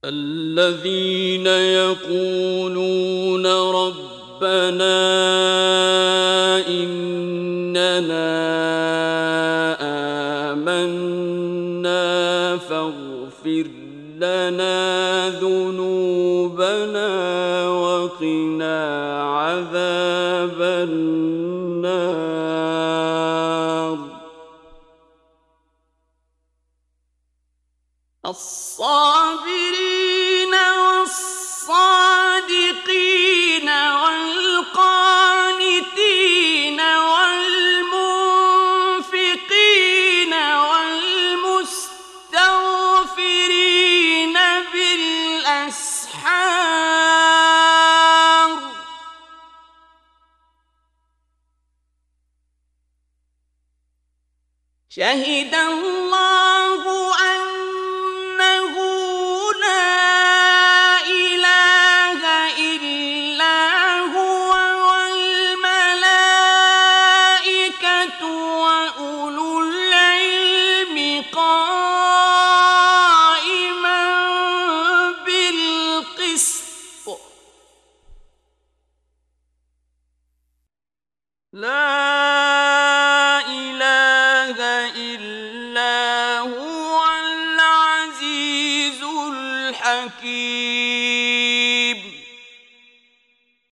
الذين يقولون ربنا إننا آمنا فاغفر لنا ذنوبنا وقنا عذاب النار الصابرين والصادقين والقانتين والمنفقين والمستغفرين بالأسحار شهد الله أنه لا إله إلا هو والملائكة وأولو العلم قائما بالقسط لا إله إلا هو العزيز الحكيم